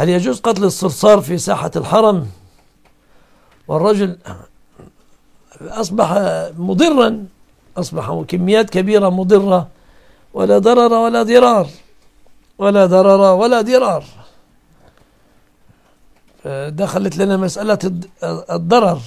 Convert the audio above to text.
هل يجوز قتل الصرصار في ساحة الحرم؟ والرجل أصبح مضرا، أصبح كميات كبيرة مضرة، ولا ضرر ولا ضرار، ولا ضرر ولا ضرار. دخلت لنا مسألة الضرر.